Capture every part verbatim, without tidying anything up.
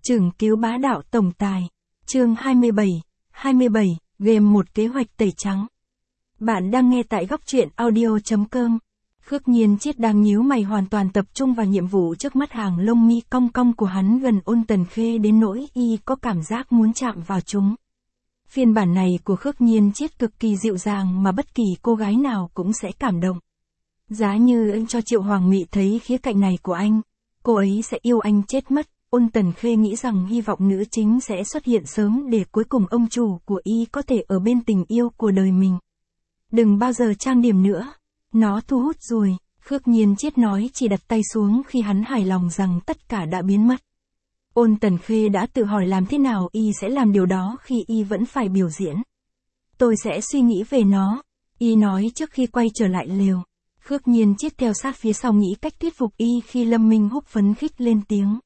Chưởng cứu bá đạo tổng tài. Chương hai mươi bảy, hai mươi bảy, game một kế hoạch tẩy trắng. Bạn đang nghe tại góc truyện audio chấm com. Khước Nhiên Chiết đang nhíu mày hoàn toàn tập trung vào nhiệm vụ trước mắt, hàng lông mi cong cong của hắn gần Ôn Tần Khê đến nỗi y có cảm giác muốn chạm vào chúng. Phiên bản này của Khước Nhiên Chiết cực kỳ dịu dàng mà bất kỳ cô gái nào cũng sẽ cảm động. Giá như anh cho Triệu Hoàng Mị thấy khía cạnh này của anh, cô ấy sẽ yêu anh chết mất. Ôn Tần Khê nghĩ rằng hy vọng nữ chính sẽ xuất hiện sớm để cuối cùng ông chủ của y có thể ở bên tình yêu của đời mình. Đừng bao giờ trang điểm nữa, nó thu hút rồi, Khước Nhiên Chiết nói, chỉ đặt tay xuống khi hắn hài lòng rằng tất cả đã biến mất. Ôn Tần Khê đã tự hỏi làm thế nào y sẽ làm điều đó khi y vẫn phải biểu diễn. Tôi sẽ suy nghĩ về nó, y nói trước khi quay trở lại lều. Khước Nhiên Chiết theo sát phía sau nghĩ cách thuyết phục y khi Lâm Minh Húc phấn khích lên tiếng.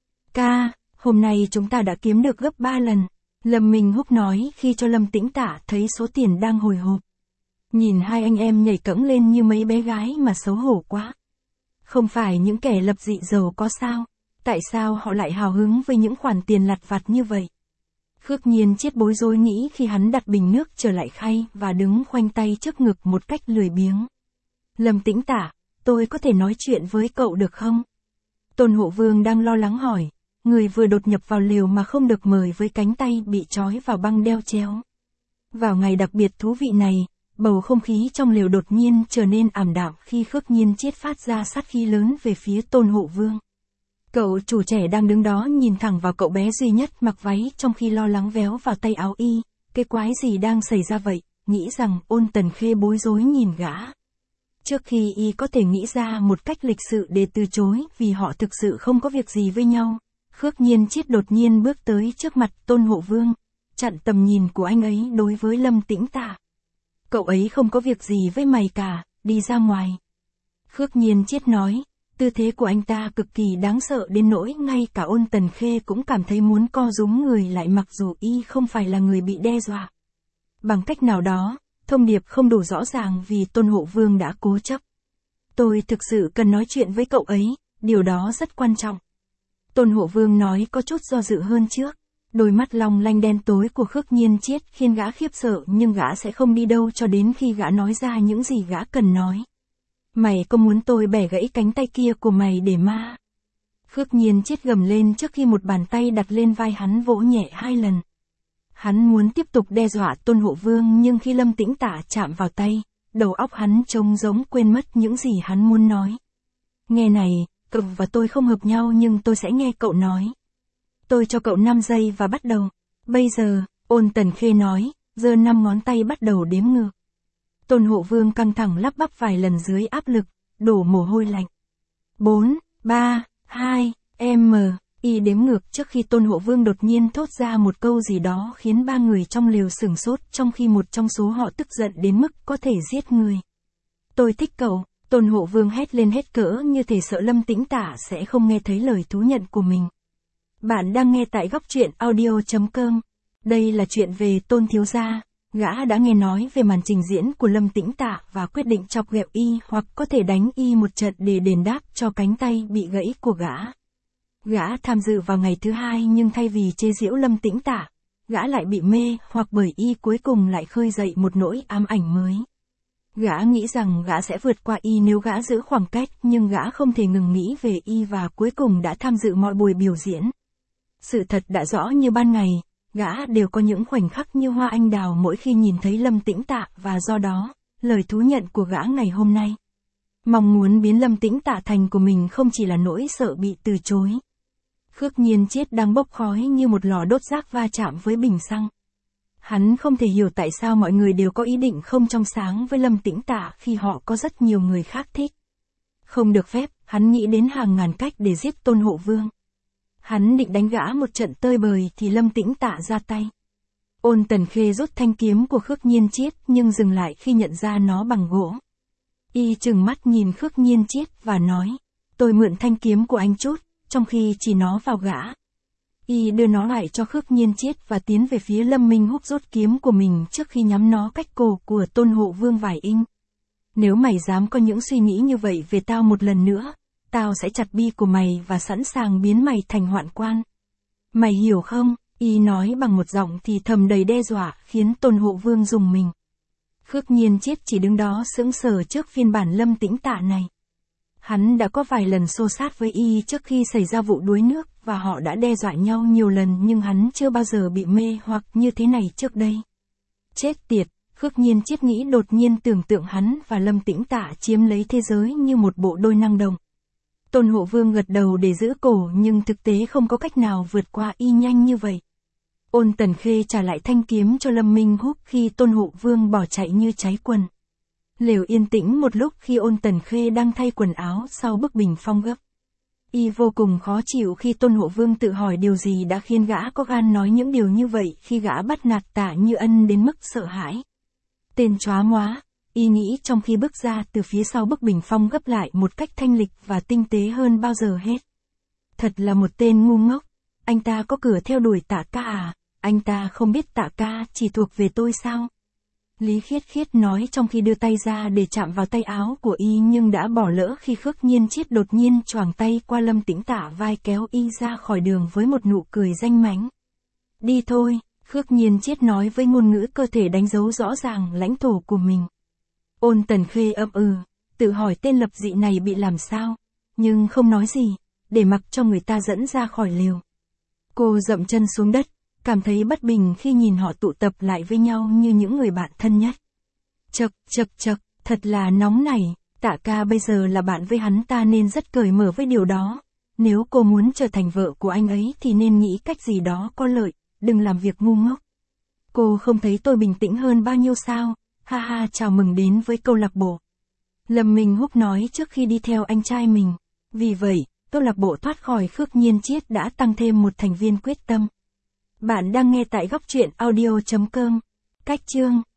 Ca, hôm nay chúng ta đã kiếm được gấp ba lần, Lâm Minh Húc nói khi cho Lâm Tĩnh Tả thấy số tiền đang hồi hộp. Nhìn hai anh em nhảy cẫng lên như mấy bé gái mà xấu hổ quá. Không phải những kẻ lập dị giàu có sao, tại sao họ lại hào hứng với những khoản tiền lặt vặt như vậy? Khước Nhiên Chiết bối rối nghĩ khi hắn đặt bình nước trở lại khay và đứng khoanh tay trước ngực một cách lười biếng. Lâm Tĩnh Tả, tôi có thể nói chuyện với cậu được không? Tôn Hộ Vương đang lo lắng hỏi, người vừa đột nhập vào lều mà không được mời với cánh tay bị trói vào băng đeo chéo. Vào ngày đặc biệt thú vị này, bầu không khí trong lều đột nhiên trở nên ảm đạm khi Khước Nhiên Chiết phát ra sát khí lớn về phía Tôn Hộ Vương. Cậu chủ trẻ đang đứng đó nhìn thẳng vào cậu bé duy nhất mặc váy trong khi lo lắng véo vào tay áo y, cái quái gì đang xảy ra vậy, nghĩ rằng Ôn Tần Khê bối rối nhìn gã. Trước khi y có thể nghĩ ra một cách lịch sự để từ chối vì họ thực sự không có việc gì với nhau, Khước Nhiên Chiết đột nhiên bước tới trước mặt Tôn Hộ Vương, chặn tầm nhìn của anh ấy đối với Lâm Tĩnh Tả. Cậu ấy không có việc gì với mày cả, đi ra ngoài. Khước Nhiên Chiết nói, tư thế của anh ta cực kỳ đáng sợ đến nỗi ngay cả Ôn Tần Khê cũng cảm thấy muốn co rúm người lại mặc dù y không phải là người bị đe dọa. Bằng cách nào đó, thông điệp không đủ rõ ràng vì Tôn Hộ Vương đã cố chấp. Tôi thực sự cần nói chuyện với cậu ấy, điều đó rất quan trọng. Tôn Hộ Vương nói có chút do dự hơn trước. Đôi mắt long lanh đen tối của Khước Nhiên Chiết khiến gã khiếp sợ, nhưng gã sẽ không đi đâu cho đến khi gã nói ra những gì gã cần nói. Mày có muốn tôi bẻ gãy cánh tay kia của mày để ma? Khước Nhiên Chiết gầm lên trước khi một bàn tay đặt lên vai hắn vỗ nhẹ hai lần. Hắn muốn tiếp tục đe dọa Tôn Hộ Vương, nhưng khi Lâm Tĩnh Tả chạm vào tay, đầu óc hắn trông giống quên mất những gì hắn muốn nói. Nghe này, cậu và tôi không hợp nhau nhưng tôi sẽ nghe cậu nói. Tôi cho cậu năm giây và bắt đầu. Bây giờ, Ôn Tần Khê nói, giơ năm ngón tay bắt đầu đếm ngược. Tôn Hộ Vương căng thẳng lắp bắp vài lần dưới áp lực, đổ mồ hôi lạnh. bốn, ba, hai, M, y đếm ngược trước khi Tôn Hộ Vương đột nhiên thốt ra một câu gì đó khiến ba người trong lều sửng sốt, trong khi một trong số họ tức giận đến mức có thể giết người. Tôi thích cậu, Tôn Hộ Vương hét lên hết cỡ như thể sợ Lâm Tĩnh Tả sẽ không nghe thấy lời thú nhận của mình. Bạn đang nghe tại góc truyện audio chấm com. Đây là chuyện về Tôn thiếu gia. Gã đã nghe nói về màn trình diễn của Lâm Tĩnh Tả và quyết định chọc ghẹo y hoặc có thể đánh y một trận để đền đáp cho cánh tay bị gãy của gã. Gã tham dự vào ngày thứ hai nhưng thay vì chế giễu Lâm Tĩnh Tả, gã lại bị mê hoặc bởi y cuối cùng lại khơi dậy một nỗi ám ảnh mới. Gã nghĩ rằng gã sẽ vượt qua y nếu gã giữ khoảng cách, nhưng gã không thể ngừng nghĩ về y và cuối cùng đã tham dự mọi buổi biểu diễn. Sự thật đã rõ như ban ngày, gã đều có những khoảnh khắc như hoa anh đào mỗi khi nhìn thấy Lâm Tĩnh Tả, và do đó, lời thú nhận của gã ngày hôm nay. Mong muốn biến Lâm Tĩnh Tả thành của mình không chỉ là nỗi sợ bị từ chối. Khước Nhiên Chiết đang bốc khói như một lò đốt rác va chạm với bình xăng. Hắn không thể hiểu tại sao mọi người đều có ý định không trong sáng với Lâm Tĩnh Tả khi họ có rất nhiều người khác thích. Không được phép, hắn nghĩ đến hàng ngàn cách để giết Tôn Hộ Vương. Hắn định đánh gã một trận tơi bời thì Lâm Tĩnh Tả ra tay. Ôn Tần Khê rút thanh kiếm của Khước Nhiên Chiết nhưng dừng lại khi nhận ra nó bằng gỗ. Y trừng mắt nhìn Khước Nhiên Chiết và nói, tôi mượn thanh kiếm của anh chút, trong khi chỉ nó vào gã. Y đưa nó lại cho Khước Nhiên Chiết và tiến về phía Lâm Minh Húc rút kiếm của mình trước khi nhắm nó cách cổ của Tôn Hộ Vương vài inch. Nếu mày dám có những suy nghĩ như vậy về tao một lần nữa, tao sẽ chặt bi của mày và sẵn sàng biến mày thành hoạn quan. Mày hiểu không? Y nói bằng một giọng thì thầm đầy đe dọa, khiến Tôn Hộ Vương rùng mình. Khước Nhiên Chiết chỉ đứng đó sững sờ trước phiên bản Lâm Tĩnh Tạ này. Hắn đã có vài lần xô sát với Y trước khi xảy ra vụ đuối nước, và họ đã đe dọa nhau nhiều lần, nhưng hắn chưa bao giờ bị mê hoặc như thế này trước đây. Chết tiệt, Khước Nhiên Chiết nghĩ, đột nhiên tưởng tượng hắn và Lâm Tĩnh Tạ chiếm lấy thế giới như một bộ đôi năng động. Tôn Hộ Vương gật đầu để giữ cổ, nhưng thực tế không có cách nào vượt qua Y nhanh như vậy. Ôn Tần Khê trả lại thanh kiếm cho Lâm Minh Húc khi Tôn Hộ Vương bỏ chạy như cháy quần. Lều yên tĩnh một lúc khi Ôn Tần Khê đang thay quần áo sau bức bình phong gấp. Y vô cùng khó chịu khi Tôn Hộ Vương tự hỏi điều gì đã khiến gã có gan nói những điều như vậy khi gã bắt nạt Tạ Như Ân đến mức sợ hãi. Tên chóa móa, Y nghĩ trong khi bước ra từ phía sau bức bình phong gấp lại một cách thanh lịch và tinh tế hơn bao giờ hết. Thật là một tên ngu ngốc, anh ta có cửa theo đuổi Tạ ca à, anh ta không biết Tạ ca chỉ thuộc về tôi sao? Lý Khiết Khiết nói trong khi đưa tay ra để chạm vào tay áo của Y, nhưng đã bỏ lỡ khi Khước Nhiên Chiết đột nhiên choàng tay qua Lâm Tĩnh Tạ vai kéo Y ra khỏi đường với một nụ cười danh mánh. Đi thôi, Khước Nhiên Chiết nói với ngôn ngữ cơ thể đánh dấu rõ ràng lãnh thổ của mình. Ôn Tần Khê ậm ừ, tự hỏi tên lập dị này bị làm sao, nhưng không nói gì, để mặc cho người ta dẫn ra khỏi lều. Cô dậm chân xuống đất, cảm thấy bất bình khi nhìn họ tụ tập lại với nhau như những người bạn thân nhất. Chậc, chậc, chậc, thật là nóng này, Tạ ca bây giờ là bạn với hắn ta nên rất cởi mở với điều đó. Nếu cô muốn trở thành vợ của anh ấy thì nên nghĩ cách gì đó có lợi, đừng làm việc ngu ngốc. Cô không thấy tôi bình tĩnh hơn bao nhiêu sao? Ha ha, chào mừng đến với câu lạc bộ. Lâm Minh Húc nói trước khi đi theo anh trai mình. Vì vậy, câu lạc bộ thoát khỏi Khước Nhiên Chiết đã tăng thêm một thành viên quyết tâm. Bạn đang nghe tại góc truyện audio chấm com. Cách chương